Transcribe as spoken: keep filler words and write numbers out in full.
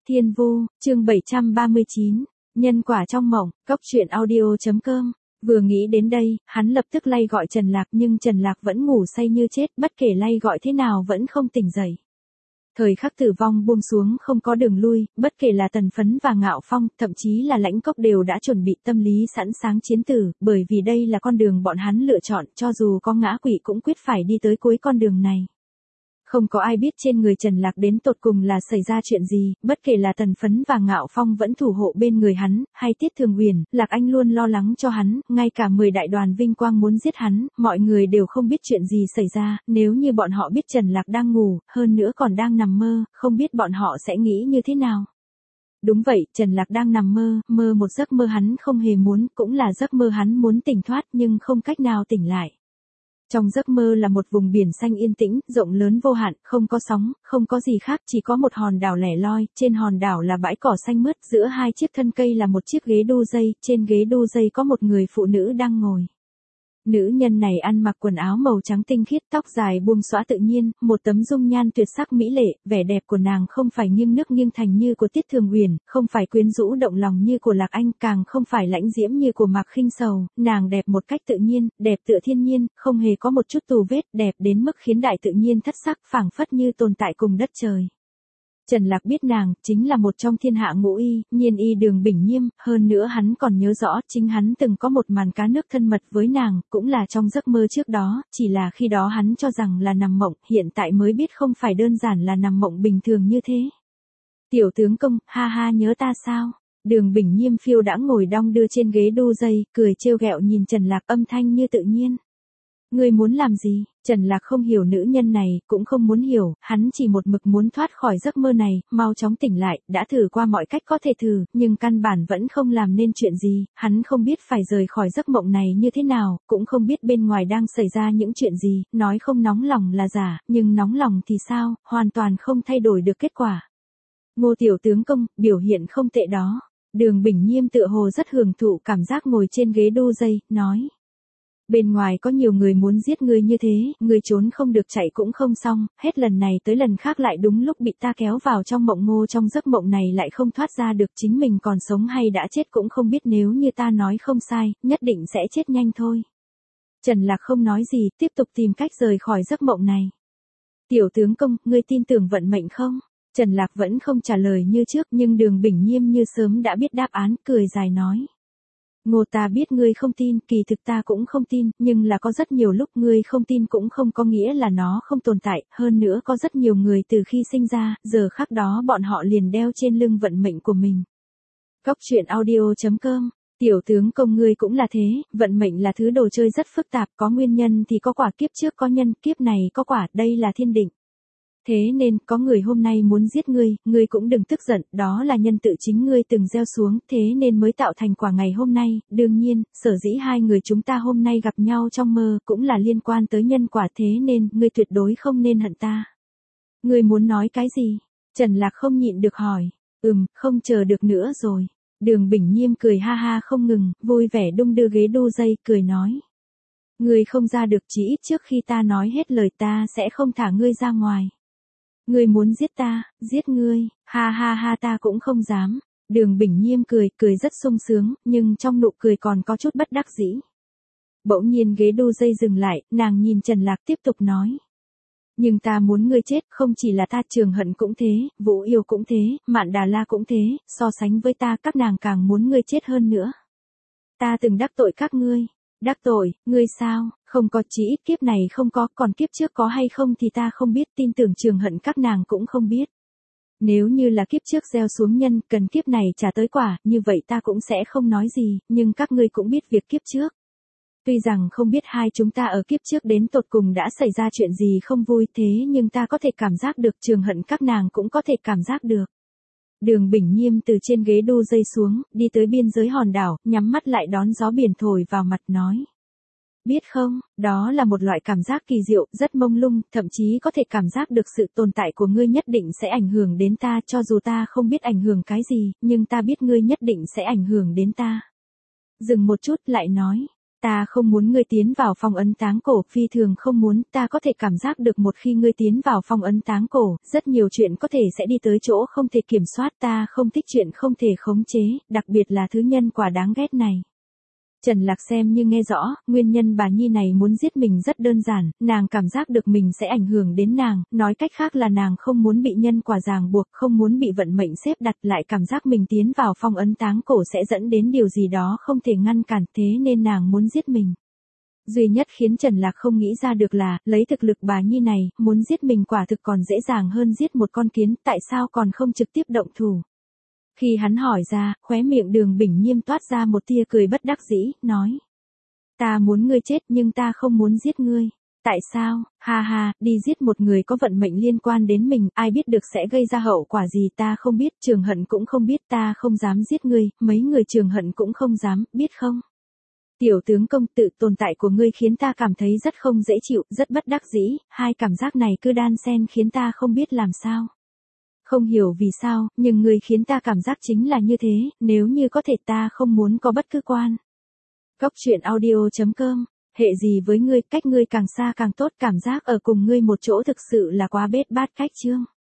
Thiên Vu, chương bảy trăm ba mươi chín, nhân quả trong mộng, cốc truyện audio chấm com. Vừa nghĩ đến đây, hắn lập tức lay gọi Trần Lạc nhưng Trần Lạc vẫn ngủ say như chết, bất kể lay gọi thế nào vẫn không tỉnh dậy. Thời khắc tử vong buông xuống không có đường lui, bất kể là Tần Phấn và Ngạo Phong, thậm chí là Lãnh Cốc đều đã chuẩn bị tâm lý sẵn sàng chiến tử, bởi vì đây là con đường bọn hắn lựa chọn, cho dù có ngã quỵ cũng quyết phải đi tới cuối con đường này. Không có ai biết trên người Trần Lạc đến tột cùng là xảy ra chuyện gì, bất kể là Tần Phấn và Ngạo Phong vẫn thủ hộ bên người hắn, hay Tiết Thường Huyền, Lạc Anh luôn lo lắng cho hắn, ngay cả mười đại đoàn vinh quang muốn giết hắn, mọi người đều không biết chuyện gì xảy ra, nếu như bọn họ biết Trần Lạc đang ngủ, hơn nữa còn đang nằm mơ, không biết bọn họ sẽ nghĩ như thế nào. Đúng vậy, Trần Lạc đang nằm mơ, mơ một giấc mơ hắn không hề muốn, cũng là giấc mơ hắn muốn tỉnh thoát nhưng không cách nào tỉnh lại. Trong giấc mơ là một vùng biển xanh yên tĩnh, rộng lớn vô hạn, không có sóng, không có gì khác, chỉ có một hòn đảo lẻ loi, trên hòn đảo là bãi cỏ xanh mướt, giữa hai chiếc thân cây là một chiếc ghế đu dây, trên ghế đu dây có một người phụ nữ đang ngồi. Nữ nhân này ăn mặc quần áo màu trắng tinh khiết, tóc dài buông xõa tự nhiên, một tấm dung nhan tuyệt sắc mỹ lệ, vẻ đẹp của nàng không phải nghiêng nước nghiêng thành như của Tiết Thường Huyền, không phải quyến rũ động lòng như của Lạc Anh, càng không phải lãnh diễm như của Mạc Khinh Sầu, nàng đẹp một cách tự nhiên, đẹp tựa thiên nhiên, không hề có một chút tù vết, đẹp đến mức khiến đại tự nhiên thất sắc, phảng phất như tồn tại cùng đất trời. Trần Lạc biết nàng, chính là một trong thiên hạ ngũ y, nhiên y Đường Bình Nhiêm, hơn nữa hắn còn nhớ rõ, chính hắn từng có một màn cá nước thân mật với nàng, cũng là trong giấc mơ trước đó, chỉ là khi đó hắn cho rằng là nằm mộng, hiện tại mới biết không phải đơn giản là nằm mộng bình thường như thế. Tiểu tướng công, ha ha nhớ ta sao? Đường Bình Nhiêm phiêu đã ngồi đong đưa trên ghế đu dây, cười trêu ghẹo nhìn Trần Lạc âm thanh như tự nhiên. Ngươi muốn làm gì? Trần Lạc không hiểu nữ nhân này, cũng không muốn hiểu, hắn chỉ một mực muốn thoát khỏi giấc mơ này, mau chóng tỉnh lại, đã thử qua mọi cách có thể thử, nhưng căn bản vẫn không làm nên chuyện gì, hắn không biết phải rời khỏi giấc mộng này như thế nào, cũng không biết bên ngoài đang xảy ra những chuyện gì, nói không nóng lòng là giả, nhưng nóng lòng thì sao, hoàn toàn không thay đổi được kết quả. Ngô tiểu tướng công, biểu hiện không tệ đó. Đường Bình Nhiêm tựa hồ rất hưởng thụ cảm giác ngồi trên ghế đu dây, nói. Bên ngoài có nhiều người muốn giết ngươi như thế, ngươi trốn không được chạy cũng không xong, hết lần này tới lần khác lại đúng lúc bị ta kéo vào trong mộng Ngô, trong giấc mộng này lại không thoát ra được, chính mình còn sống hay đã chết cũng không biết, nếu như ta nói không sai, nhất định sẽ chết nhanh thôi. Trần Lạc không nói gì, tiếp tục tìm cách rời khỏi giấc mộng này. Tiểu tướng công, ngươi tin tưởng vận mệnh không? Trần Lạc vẫn không trả lời như trước, nhưng Đường Bình Nhiêm như sớm đã biết đáp án, cười dài nói. Ngô, ta biết ngươi không tin, kỳ thực ta cũng không tin, nhưng là có rất nhiều lúc ngươi không tin cũng không có nghĩa là nó không tồn tại, hơn nữa có rất nhiều người từ khi sinh ra, giờ khắc đó bọn họ liền đeo trên lưng vận mệnh của mình. Cốc truyện audio chấm com. Tiểu tướng công, ngươi cũng là thế, vận mệnh là thứ đồ chơi rất phức tạp, có nguyên nhân thì có quả, kiếp trước có nhân, kiếp này có quả, đây là thiên định. Thế nên, có người hôm nay muốn giết ngươi, ngươi cũng đừng tức giận, đó là nhân tự chính ngươi từng gieo xuống, thế nên mới tạo thành quả ngày hôm nay, đương nhiên, sở dĩ hai người chúng ta hôm nay gặp nhau trong mơ, cũng là liên quan tới nhân quả, thế nên, ngươi tuyệt đối không nên hận ta. Ngươi muốn nói cái gì? Trần Lạc không nhịn được hỏi. Ừm, không chờ được nữa rồi. Đường Bình Nhiêm cười ha ha không ngừng, vui vẻ đung đưa ghế đu dây, cười nói. Ngươi không ra được, chỉ ít trước khi ta nói hết lời ta sẽ không thả ngươi ra ngoài. Ngươi muốn giết ta, giết ngươi, ha ha ha, ta cũng không dám. Đường Bình Nhiêm cười, cười rất sung sướng, nhưng trong nụ cười còn có chút bất đắc dĩ. Bỗng nhiên ghế đu dây dừng lại, nàng nhìn Trần Lạc tiếp tục nói. Nhưng ta muốn ngươi chết, không chỉ là ta, Trường Hận cũng thế, Vũ Yêu cũng thế, Mạn Đà La cũng thế, so sánh với ta các nàng càng muốn ngươi chết hơn nữa. Ta từng đắc tội các ngươi. Đắc tội, ngươi sao? Không có, chỉ ít kiếp này không có, còn kiếp trước có hay không thì ta không biết, tin tưởng Trường Hận các nàng cũng không biết. Nếu như là kiếp trước gieo xuống nhân, cần kiếp này trả tới quả, như vậy ta cũng sẽ không nói gì, nhưng các ngươi cũng biết việc kiếp trước. Tuy rằng không biết hai chúng ta ở kiếp trước đến tột cùng đã xảy ra chuyện gì không vui, thế nhưng ta có thể cảm giác được, Trường Hận các nàng cũng có thể cảm giác được. Đường Bình Nhiêm từ trên ghế đu dây xuống, đi tới biên giới hòn đảo, nhắm mắt lại đón gió biển thổi vào mặt nói. Biết không, đó là một loại cảm giác kỳ diệu, rất mông lung, thậm chí có thể cảm giác được sự tồn tại của ngươi nhất định sẽ ảnh hưởng đến ta, cho dù ta không biết ảnh hưởng cái gì, nhưng ta biết ngươi nhất định sẽ ảnh hưởng đến ta. Dừng một chút lại nói, Ta không muốn ngươi tiến vào phong ấn táng cổ, phi thường không muốn, ta có thể cảm giác được một khi ngươi tiến vào phong ấn táng cổ, rất nhiều chuyện có thể sẽ đi tới chỗ không thể kiểm soát, ta không thích chuyện không thể khống chế, đặc biệt là thứ nhân quả đáng ghét này. Trần Lạc xem như nghe rõ, nguyên nhân bà Nhi này muốn giết mình rất đơn giản, nàng cảm giác được mình sẽ ảnh hưởng đến nàng, nói cách khác là nàng không muốn bị nhân quả ràng buộc, không muốn bị vận mệnh xếp đặt, lại cảm giác mình tiến vào phong ấn táng cổ sẽ dẫn đến điều gì đó không thể ngăn cản, thế nên nàng muốn giết mình. Duy nhất khiến Trần Lạc không nghĩ ra được là, lấy thực lực bà Nhi này, muốn giết mình quả thực còn dễ dàng hơn giết một con kiến, tại sao còn không trực tiếp động thủ. Khi hắn hỏi ra, khóe miệng Đường Bình Nhiêm toát ra một tia cười bất đắc dĩ, nói. Ta muốn ngươi chết nhưng ta không muốn giết ngươi. Tại sao, ha ha, đi giết một người có vận mệnh liên quan đến mình, ai biết được sẽ gây ra hậu quả gì, ta không biết, Trường Hận cũng không biết, ta không dám giết ngươi, mấy người Trường Hận cũng không dám, biết không? Tiểu tướng công, tự tồn tại của ngươi khiến ta cảm thấy rất không dễ chịu, rất bất đắc dĩ, hai cảm giác này cứ đan xen khiến ta không biết làm sao. Không hiểu vì sao, nhưng ngươi khiến ta cảm giác chính là như thế, nếu như có thể ta không muốn có bất cứ quan. Góc truyện audio chấm com, hệ gì với ngươi, cách ngươi càng xa càng tốt, cảm giác ở cùng ngươi một chỗ thực sự là quá bết bát cách chương.